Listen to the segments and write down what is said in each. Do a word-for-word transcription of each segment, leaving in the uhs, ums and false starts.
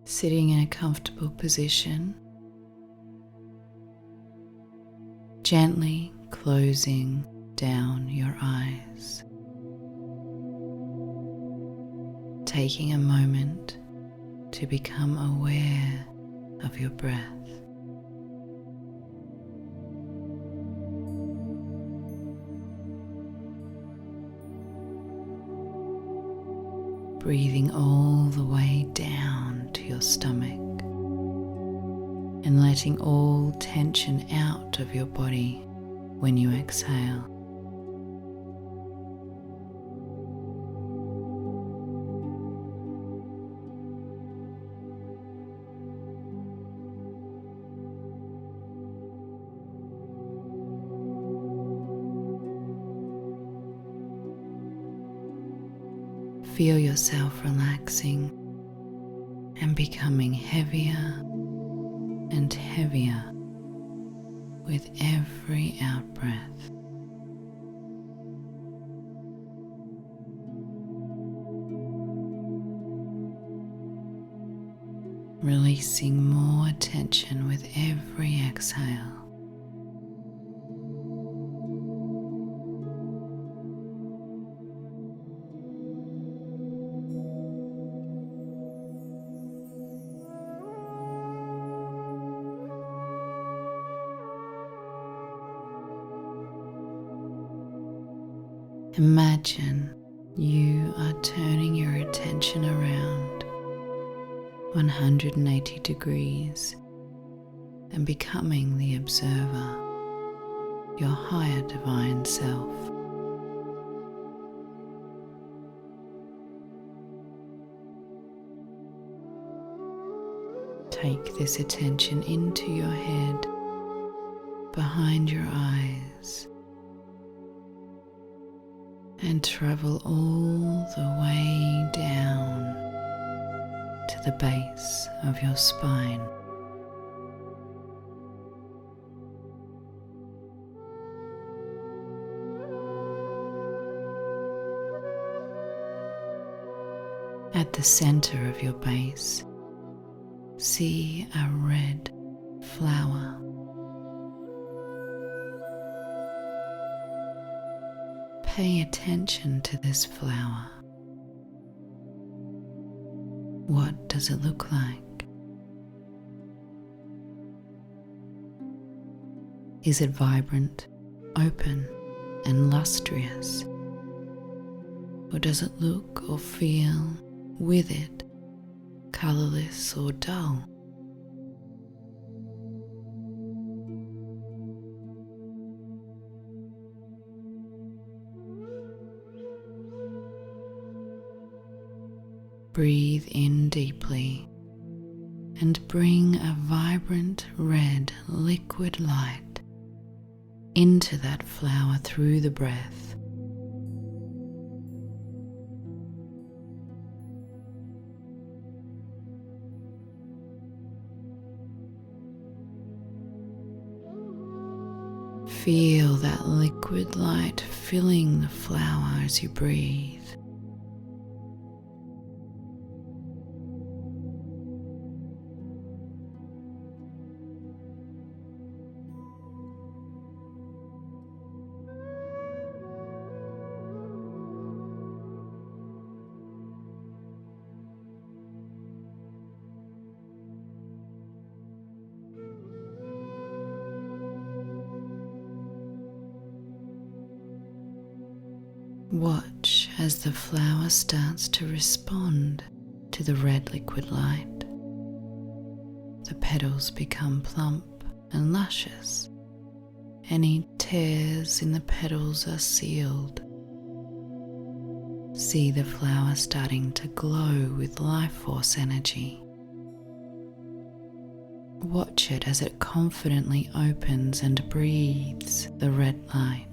Sitting in a comfortable position, gently closing down your eyes, taking a moment to become aware of your breath. Breathing all the way down to your stomach and letting all tension out of your body when you exhale. Feel yourself relaxing and becoming heavier and heavier with every out-breath. Releasing more tension with every exhale. Imagine you are turning your attention around one hundred eighty degrees and becoming the observer, your higher divine self. Take this attention into your head, behind your eyes, and travel all the way down to the base of your spine. At the center of your base, see a red flower. Pay attention to this flower. What does it look like? Is it vibrant, open, and lustrous? Or does it look or feel withered, colorless, or dull? Breathe in deeply and bring a vibrant red liquid light into that flower through the breath. Feel that liquid light filling the flower as you breathe. Watch as the flower starts to respond to the red liquid light. The petals become plump and luscious. Any tears in the petals are sealed. See the flower starting to glow with life force energy. Watch it as it confidently opens and breathes the red light.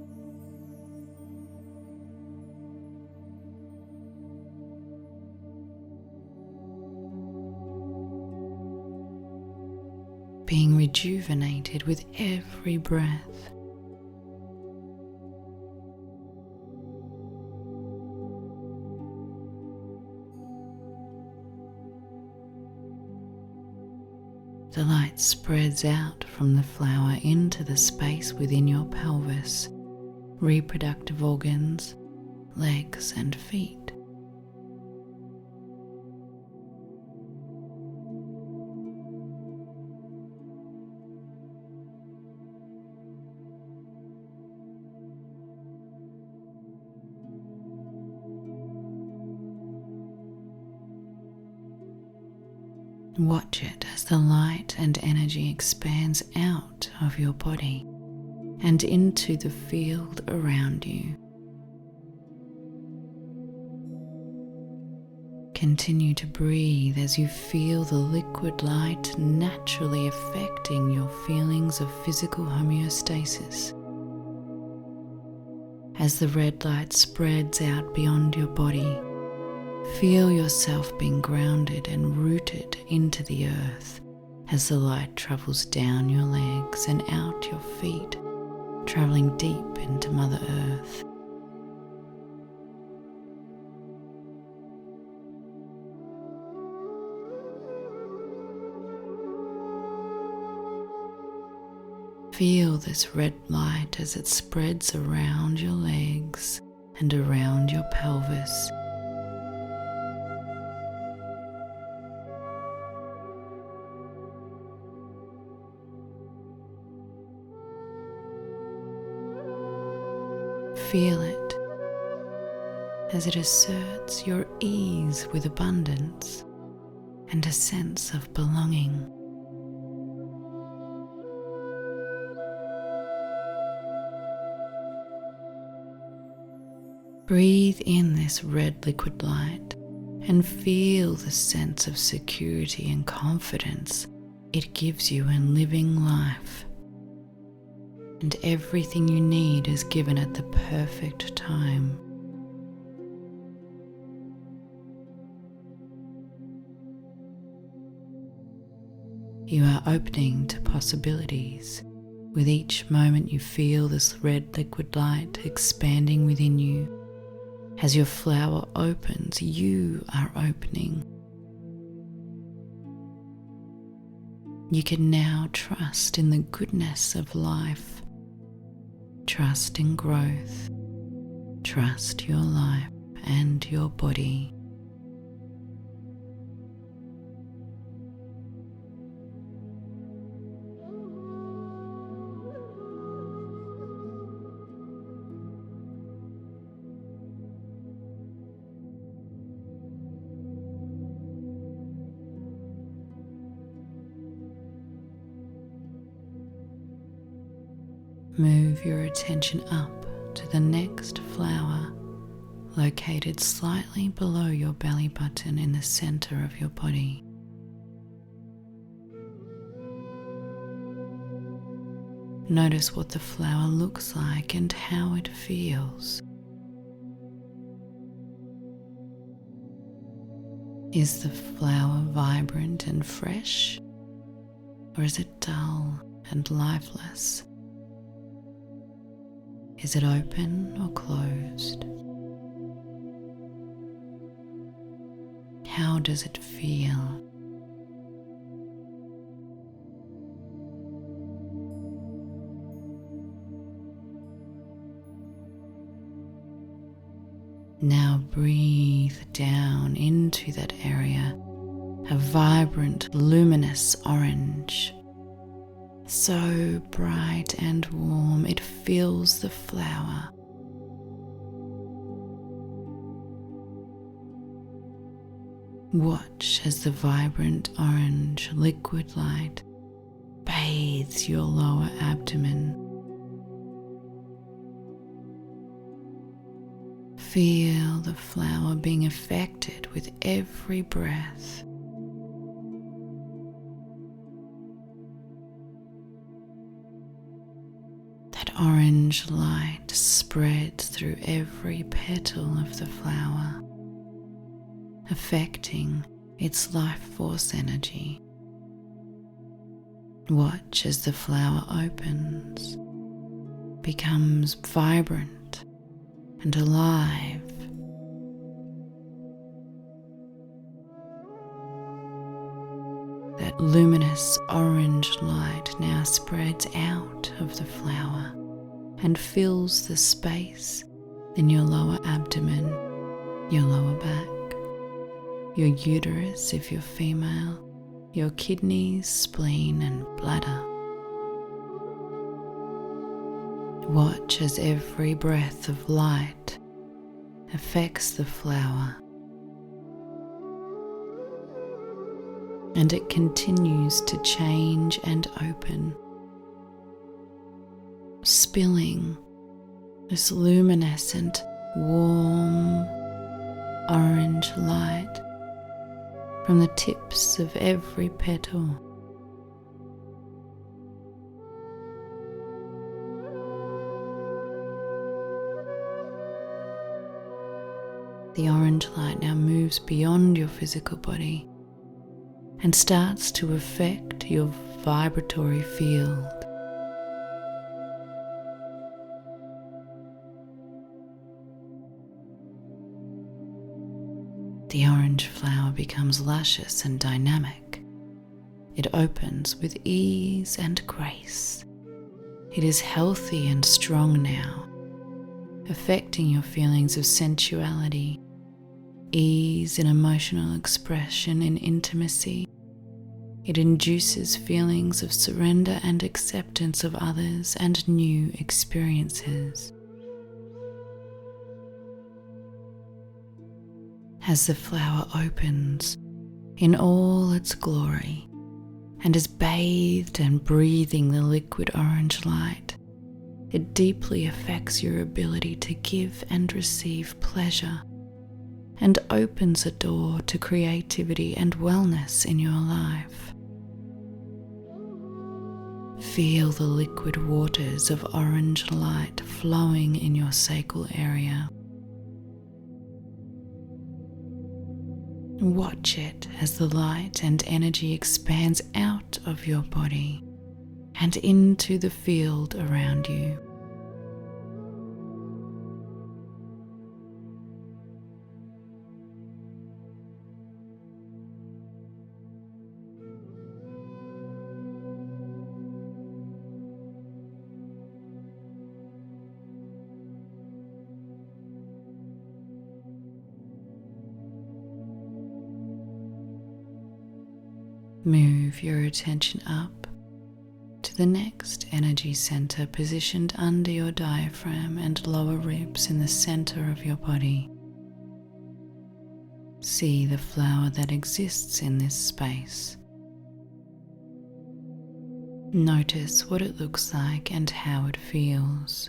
Being rejuvenated with every breath. The light spreads out from the flower into the space within your pelvis, reproductive organs, legs and feet. Watch it as the light and energy expands out of your body and into the field around you. Continue to breathe as you feel the liquid light naturally affecting your feelings of physical homeostasis. As the red light spreads out beyond your body, feel yourself being grounded and rooted into the earth as the light travels down your legs and out your feet, traveling deep into Mother Earth. Feel this red light as it spreads around your legs and around your pelvis. Feel it as it asserts your ease with abundance and a sense of belonging. Breathe in this red liquid light and feel the sense of security and confidence it gives you in living life. And everything you need is given at the perfect time. You are opening to possibilities. With each moment you feel this red liquid light expanding within you. As your flower opens, you are opening. You can now trust in the goodness of life. Trust in growth. Trust your life and your body. Move your attention up to the next flower, located slightly below your belly button in the center of your body. Notice what the flower looks like and how it feels. Is the flower vibrant and fresh, or is it dull and lifeless? Is it open or closed? How does it feel? Now breathe down into that area, a vibrant, luminous orange. So bright and warm, it fills the flower. Watch as the vibrant orange liquid light bathes your lower abdomen. Feel the flower being affected with every breath. That orange light spreads through every petal of the flower, affecting its life force energy. Watch as the flower opens, becomes vibrant and alive. that luminous orange light now spreads out of the flower and fills the space in your lower abdomen, your lower back, your uterus if you're female, your kidneys, spleen and bladder. Watch as every breath of light affects the flower, and it continues to change and open, spilling this luminescent, warm, orange light from the tips of every petal. The orange light now moves beyond your physical body and starts to affect your vibratory field. The orange flower becomes luscious and dynamic. It opens with ease and grace. It is healthy and strong now, affecting your feelings of sensuality, ease in emotional expression and intimacy. It induces feelings of surrender and acceptance of others and new experiences. As the flower opens in all its glory and is bathed and breathing the liquid orange light, it deeply affects your ability to give and receive pleasure and opens a door to creativity and wellness in your life. Feel the liquid waters of orange light flowing in your sacral area. Watch it as the light and energy expands out of your body and into the field around you. Move your attention up to the next energy center positioned under your diaphragm and lower ribs in the center of your body. See the flower that exists in this space. Notice what it looks like and how it feels.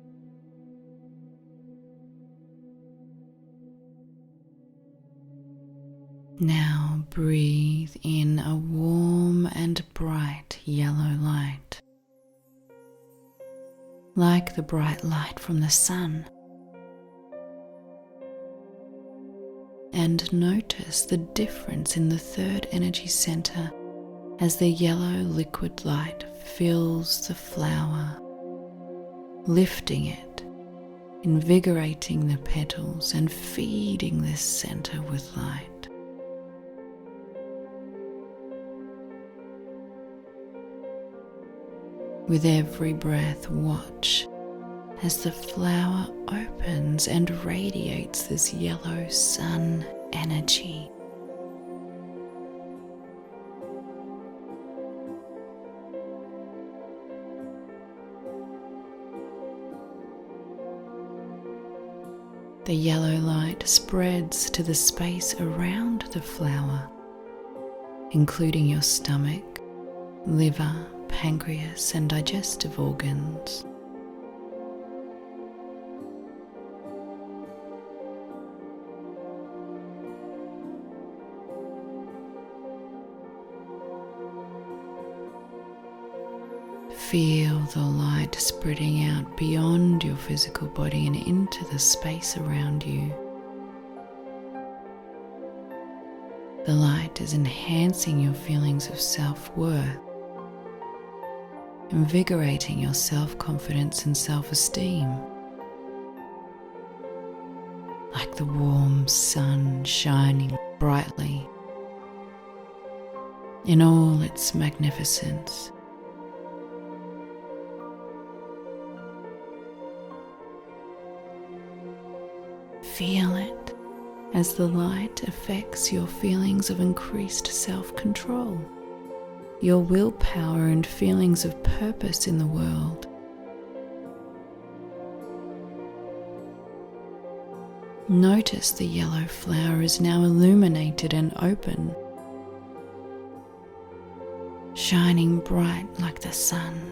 Now breathe in a warm and bright yellow light, like the bright light from the sun. And notice the difference in the third energy center as the yellow liquid light fills the flower, lifting it, invigorating the petals and feeding this center with light. With every breath, watch as the flower opens and radiates this yellow sun energy. The yellow light spreads to the space around the flower, including your stomach, liver, pancreas, and digestive organs. Feel the light spreading out beyond your physical body and into the space around you. The light is enhancing your feelings of self-worth, invigorating your self-confidence and self-esteem. Like the warm sun shining brightly, in all its magnificence. Feel it as the light affects your feelings of increased self-control, your willpower and feelings of purpose in the world. Notice the yellow flower is now illuminated and open, shining bright like the sun.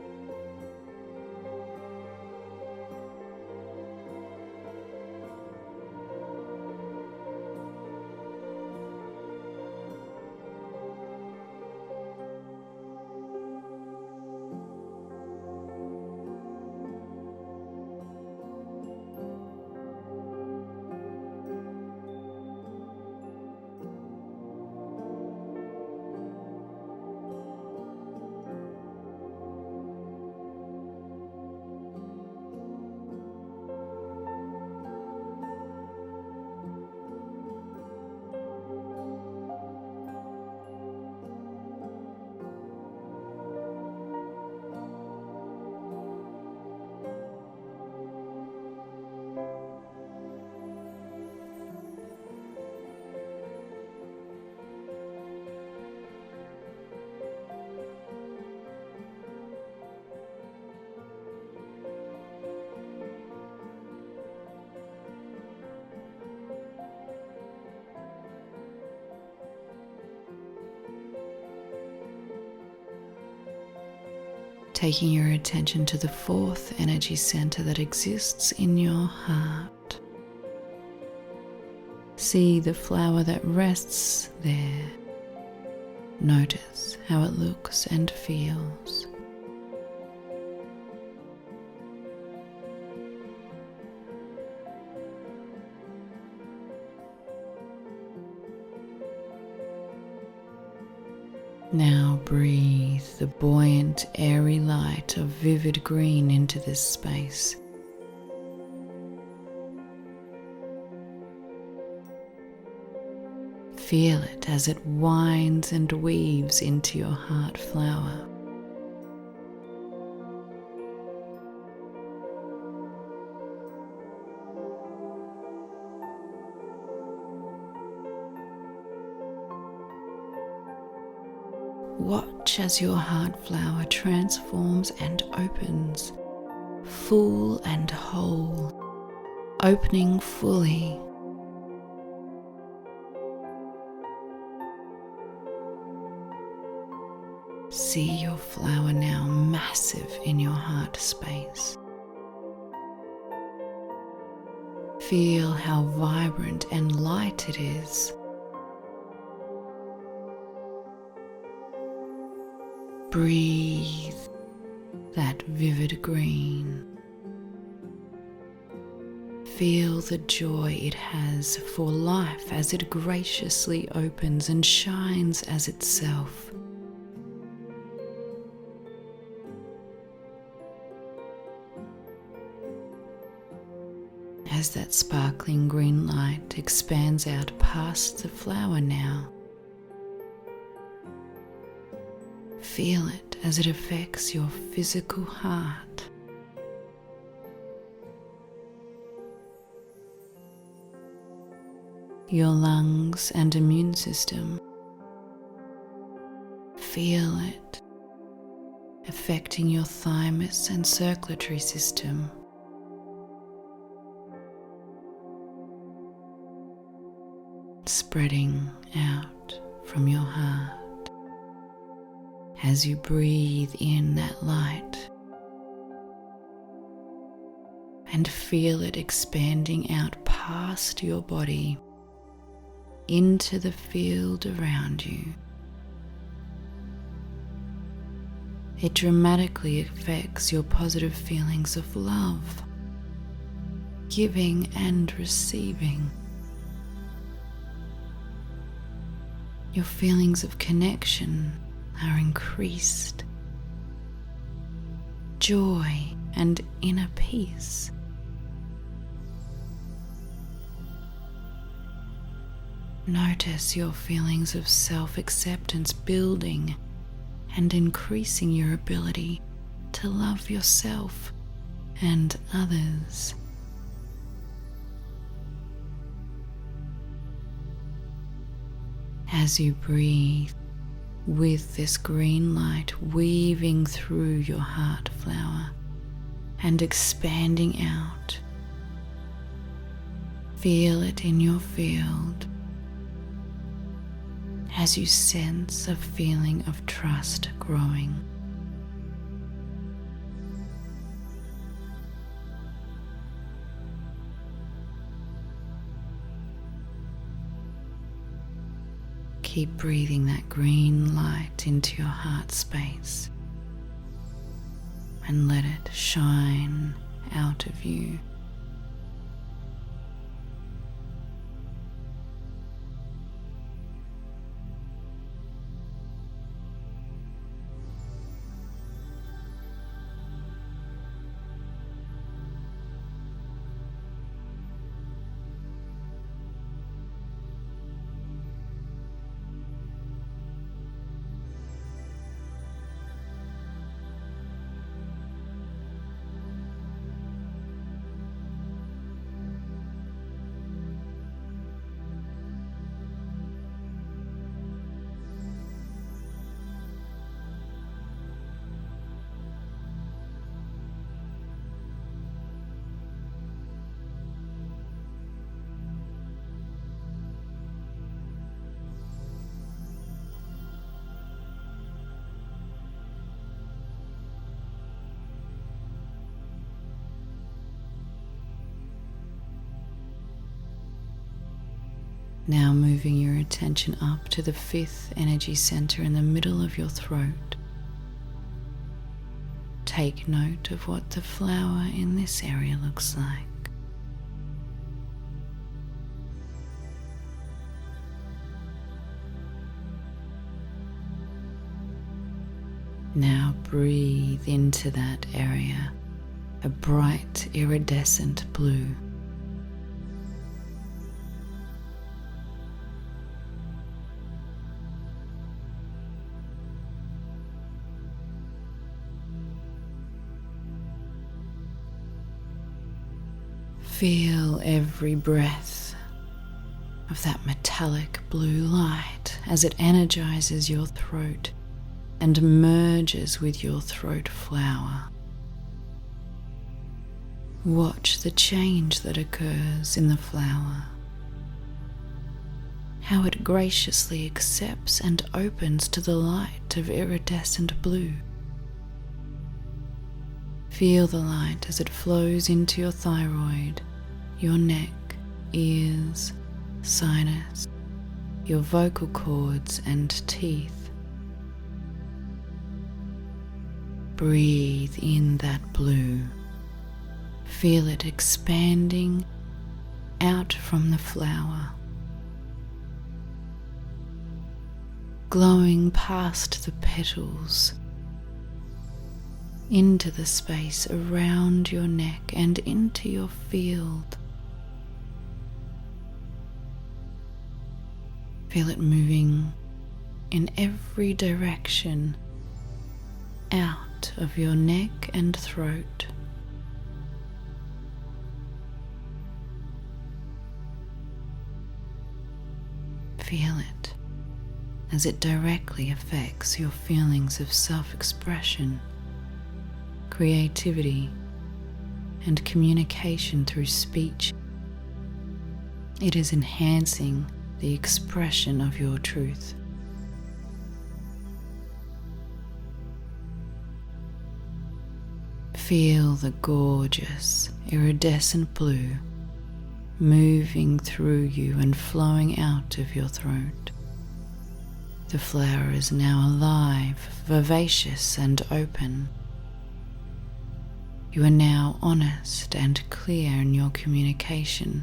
Taking your attention to the fourth energy center that exists in your heart. See the flower that rests there. Notice how it looks and feels. Now breathe the buoyant, airy light of vivid green into this space. Feel it as it winds and weaves into your heart flower. Watch as your heart flower transforms and opens, full and whole, opening fully. See your flower now massive in your heart space. Feel how vibrant and light it is. Breathe that vivid green. Feel the joy it has for life as it graciously opens and shines as itself. As that sparkling green light expands out past the flower now, feel it as it affects your physical heart. Your lungs and immune system. Feel it affecting your thymus and circulatory system. Spreading out from your heart. As you breathe in that light and feel it expanding out past your body into the field around you. It dramatically affects your positive feelings of love, giving and receiving. Your feelings of connection are increased. Joy and inner peace. Notice your feelings of self-acceptance building and increasing your ability to love yourself and others. As you breathe with this green light weaving through your heart flower and expanding out, feel it in your field as you sense a feeling of trust growing. Keep breathing that green light into your heart space and let it shine out of you. Now moving your attention up to the fifth energy center in the middle of your throat. Take note of what the flower in this area looks like. Now breathe into that area a bright iridescent blue. Feel every breath of that metallic blue light as it energizes your throat and merges with your throat flower. Watch the change that occurs in the flower, how it graciously accepts and opens to the light of iridescent blue. Feel the light as it flows into your thyroid, your neck, ears, sinus, your vocal cords and teeth. Breathe in that blue. Feel it expanding out from the flower, glowing past the petals, into the space around your neck and into your field. Feel it moving in every direction out of your neck and throat. Feel it as it directly affects your feelings of self-expression, creativity, and communication through speech. It is enhancing the expression of your truth. Feel the gorgeous, iridescent blue moving through you and flowing out of your throat. The flower is now alive, vivacious, and open. You are now honest and clear in your communication.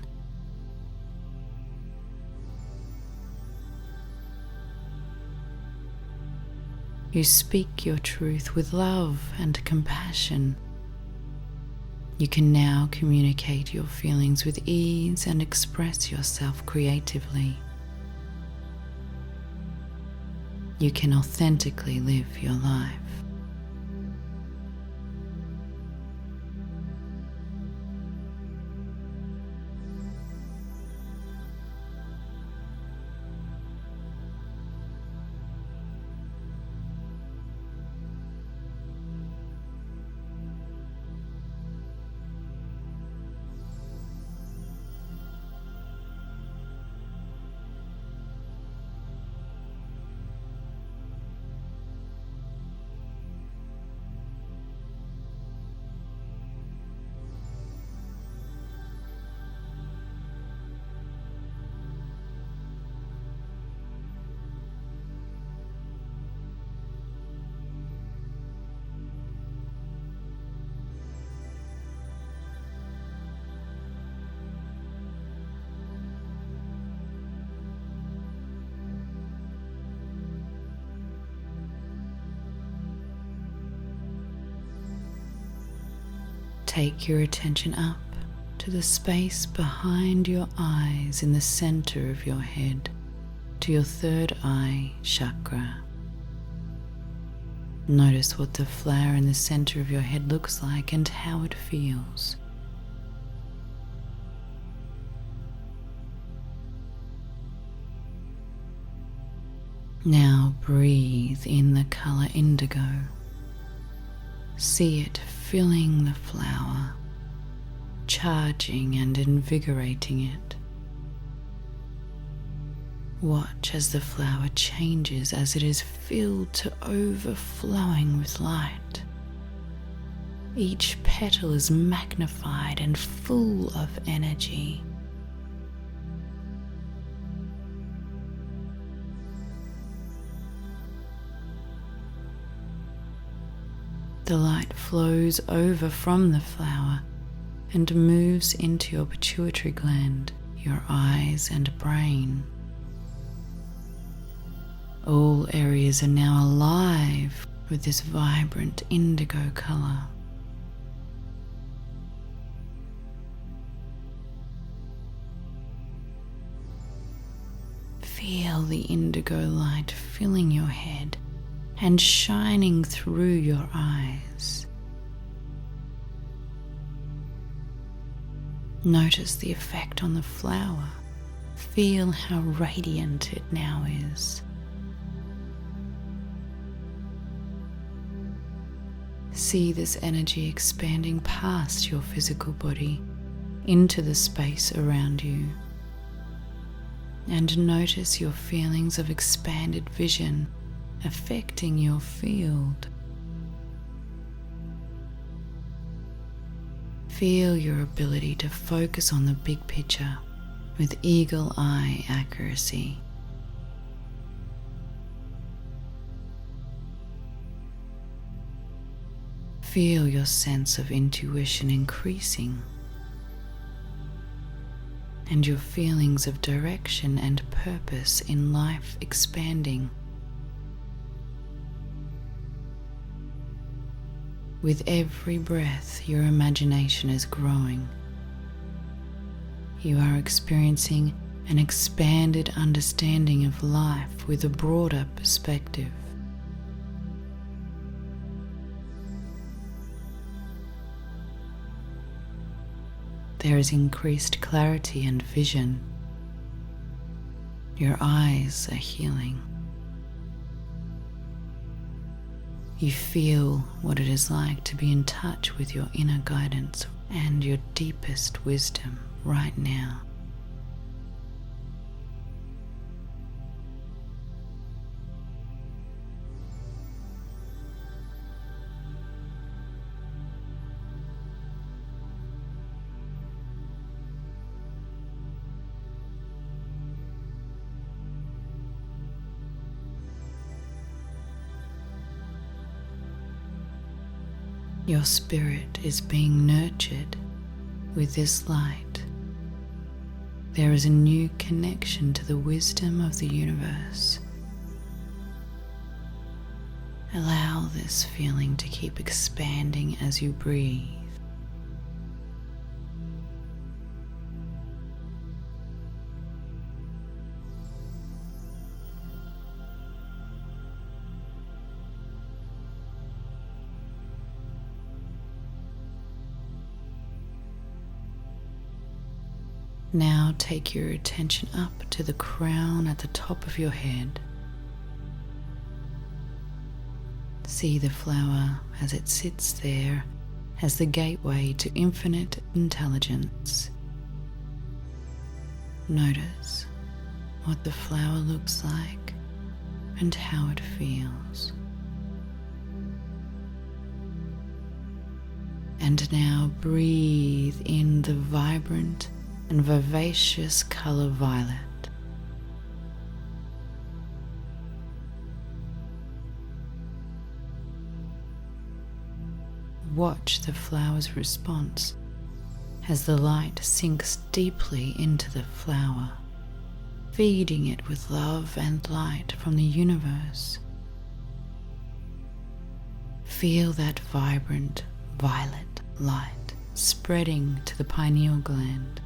You speak your truth with love and compassion. You can now communicate your feelings with ease and express yourself creatively. you can authentically live your life. Take your attention up to the space behind your eyes in the center of your head, to your third eye chakra. Notice what the flower in the center of your head looks like and how it feels. Now breathe in the color indigo. See it filling the flower, charging and invigorating it. Watch as the flower changes as it is filled to overflowing with light. Each petal is magnified and full of energy. The light flows over from the flower and moves into your pituitary gland, your eyes and brain. All areas are now alive with this vibrant indigo color. Feel the indigo light filling your head and shining through your eyes. Notice the effect on the flower. Feel how radiant it now is. See this energy expanding past your physical body into the space around you. And notice your feelings of expanded vision affecting your field. Feel your ability to focus on the big picture with eagle eye accuracy. Feel your sense of intuition increasing and your feelings of direction and purpose in life expanding. With every breath, your imagination is growing. You are experiencing an expanded understanding of life with a broader perspective. There is increased clarity and vision. Your eyes are healing. You feel what it is like to be in touch with your inner guidance and your deepest wisdom right now. Your spirit is being nurtured with this light. There is a new connection to the wisdom of the universe. Allow this feeling to keep expanding as you breathe. Now take your attention up to the crown at the top of your head. See the flower as it sits there as the gateway to infinite intelligence. Notice what the flower looks like and how it feels. And now breathe in the vibrant and vivacious color violet. Watch the flower's response as the light sinks deeply into the flower, feeding it with love and light from the universe. Feel that vibrant violet light spreading to the pineal gland,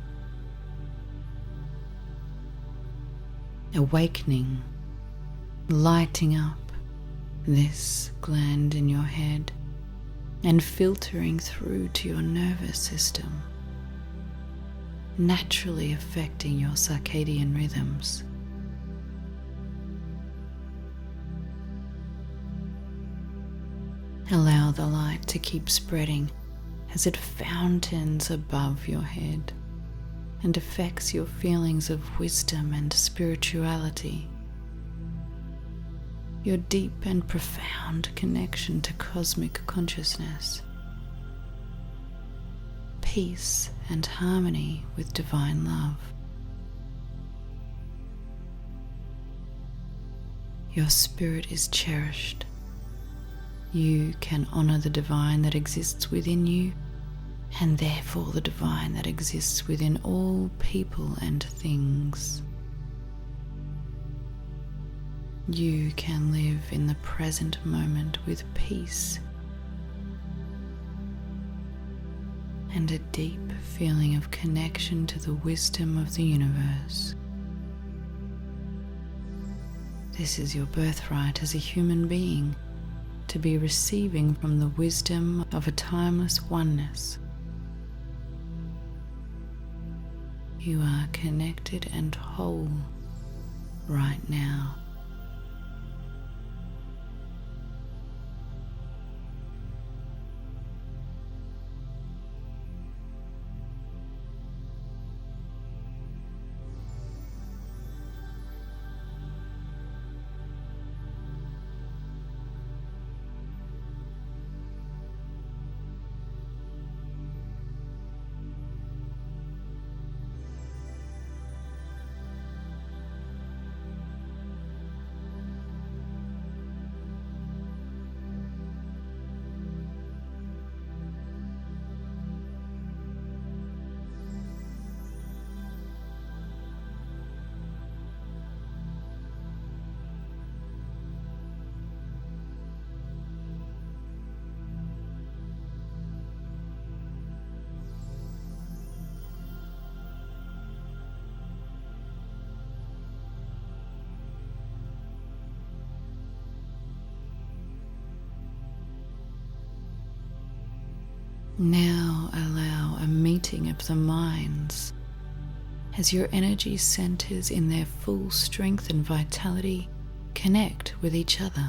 awakening, lighting up this gland in your head and filtering through to your nervous system, naturally affecting your circadian rhythms. Allow the light to keep spreading as it fountains above your head and affects your feelings of wisdom and spirituality, your deep and profound connection to cosmic consciousness, peace and harmony with divine love. Your spirit is cherished. You can honor the divine that exists within you, and therefore the divine that exists within all people and things. You can live in the present moment with peace and a deep feeling of connection to the wisdom of the universe. This is your birthright as a human being, to be receiving from the wisdom of a timeless oneness. You are connected and whole right now. Now allow a meeting of the minds as your energy centers in their full strength and vitality connect with each other.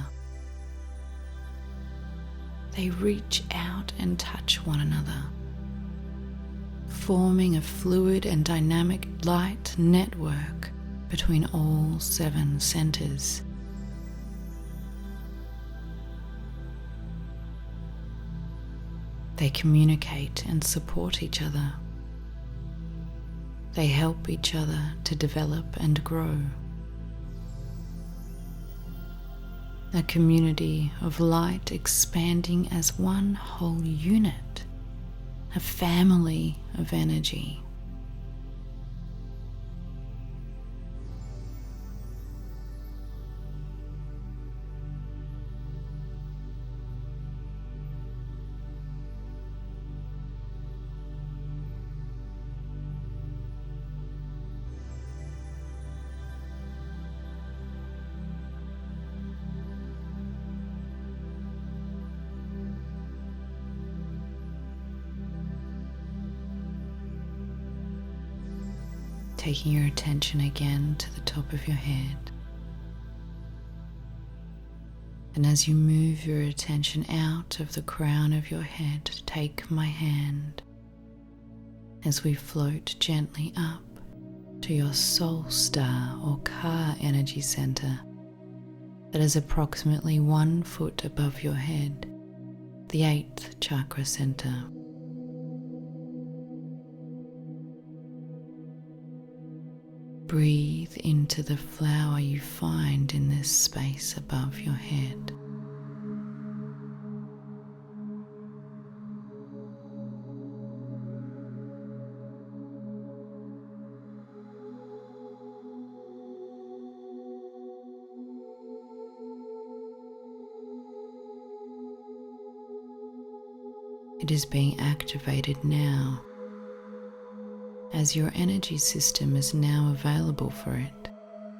They reach out and touch one another, forming a fluid and dynamic light network between all seven centers. They communicate and support each other. They help each other to develop and grow. A community of light expanding as one whole unit, a family of energy. taking your attention again to the top of your head. And as you move your attention out of the crown of your head, take my hand as we float gently up to your soul star or Ka energy center that is approximately one foot above your head, the eighth chakra center. Breathe into the flower you find in this space above your head. It is being activated now, as your energy system is now available for it.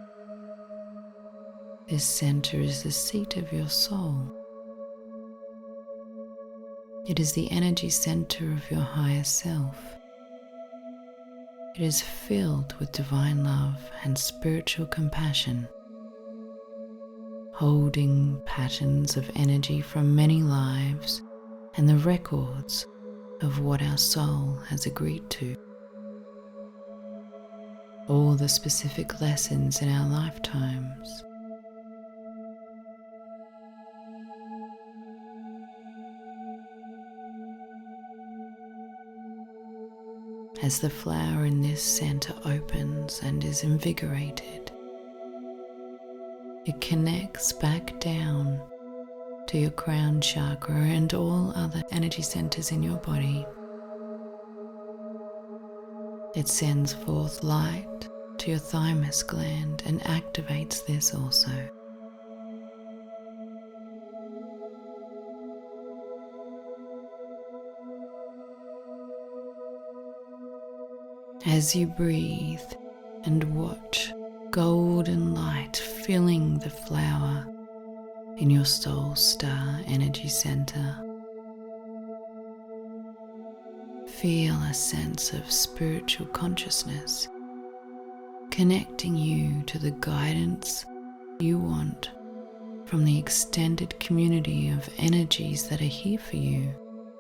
This center is the seat of your soul. It is the energy center of your higher self. It is filled with divine love and spiritual compassion, holding patterns of energy from many lives and the records of what our soul has agreed to. All the specific lessons in our lifetimes. As the flower in this center opens and is invigorated, it connects back down to your crown chakra and all other energy centers in your body. It sends forth light to your thymus gland and activates this also. As you breathe and watch golden light filling the flower in your soul star energy center, feel a sense of spiritual consciousness connecting you to the guidance you want from the extended community of energies that are here for you.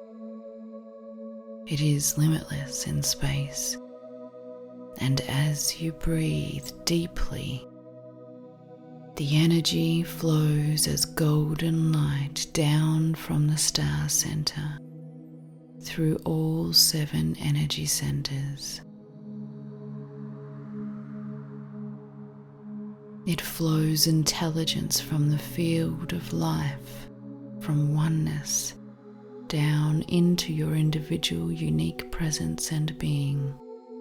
It is limitless in space, and as you breathe deeply, the energy flows as golden light down from the star center through all seven energy centers. It flows intelligence from the field of life, from oneness, down into your individual unique presence and being.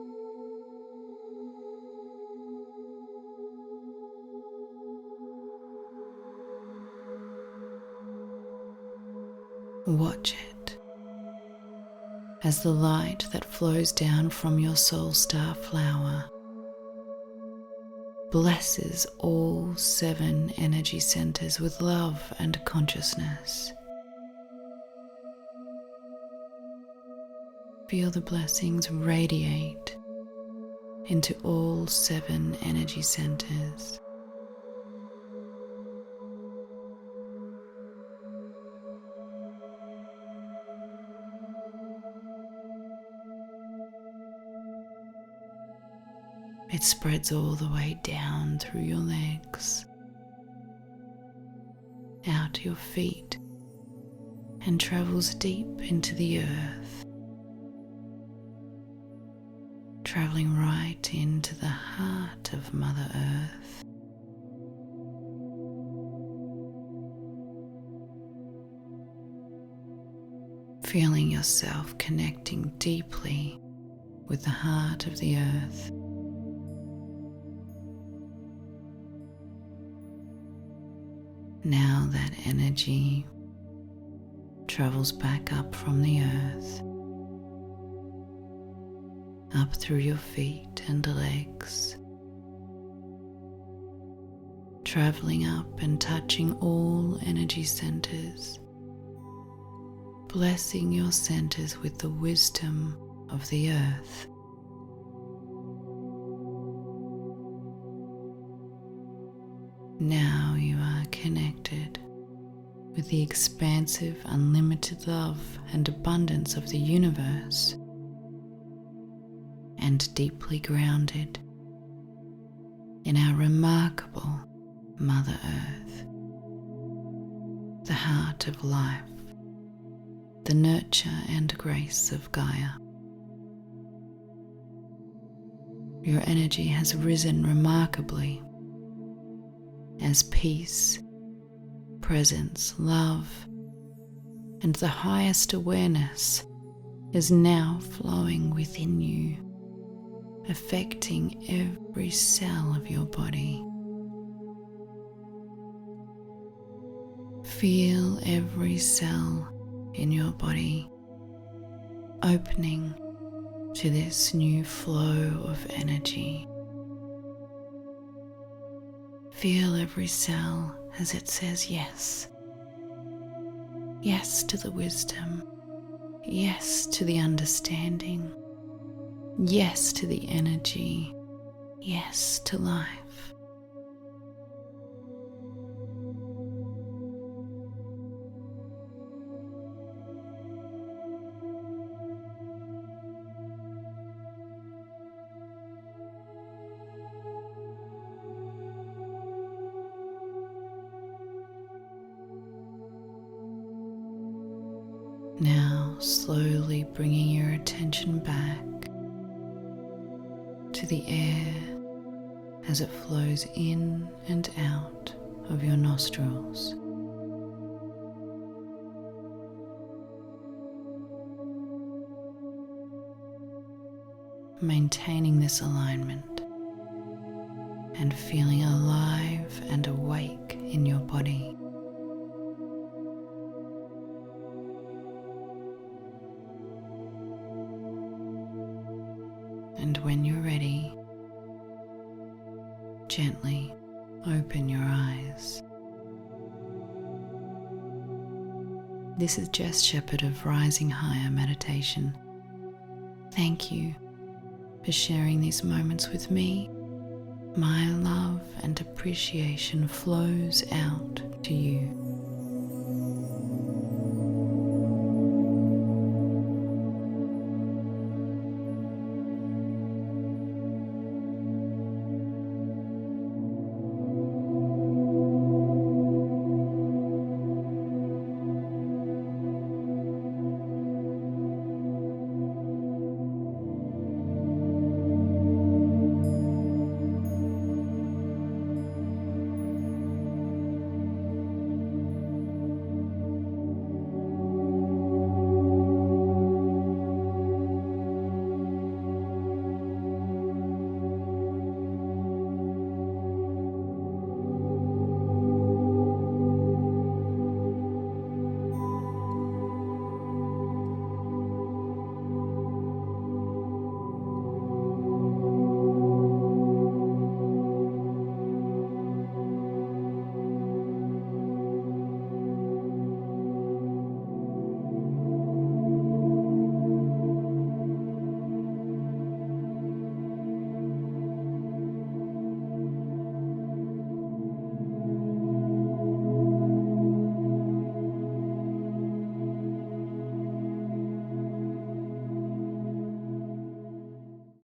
Watch it as the light that flows down from your soul star flower blesses all seven energy centers with love and consciousness. Feel the blessings radiate into all seven energy centers. It spreads all the way down through your legs, out to your feet, and travels deep into the earth, traveling right into the heart of Mother Earth. Feeling yourself connecting deeply with the heart of the earth. Now that energy travels back up from the earth, up through your feet and legs, traveling up and touching all energy centers, blessing your centers with the wisdom of the earth. Now you are connected with the expansive, unlimited love and abundance of the universe, and deeply grounded in our remarkable Mother Earth, the heart of life, the nurture and grace of Gaia. Your energy has risen remarkably as peace, presence, love, and the highest awareness is now flowing within you, affecting every cell of your body. Feel every cell in your body opening to this new flow of energy. Feel every cell as it says yes. Yes to the wisdom. Yes to the understanding. Yes to the energy. Yes to life. Now slowly bringing your attention back to the air as it flows in and out of your nostrils. Maintaining this alignment and feeling alive and awake in your body. And when you're ready, gently open your eyes. This is Jess Shepherd of Rising Higher Meditation. Thank you for sharing these moments with me. My love and appreciation flows out to you.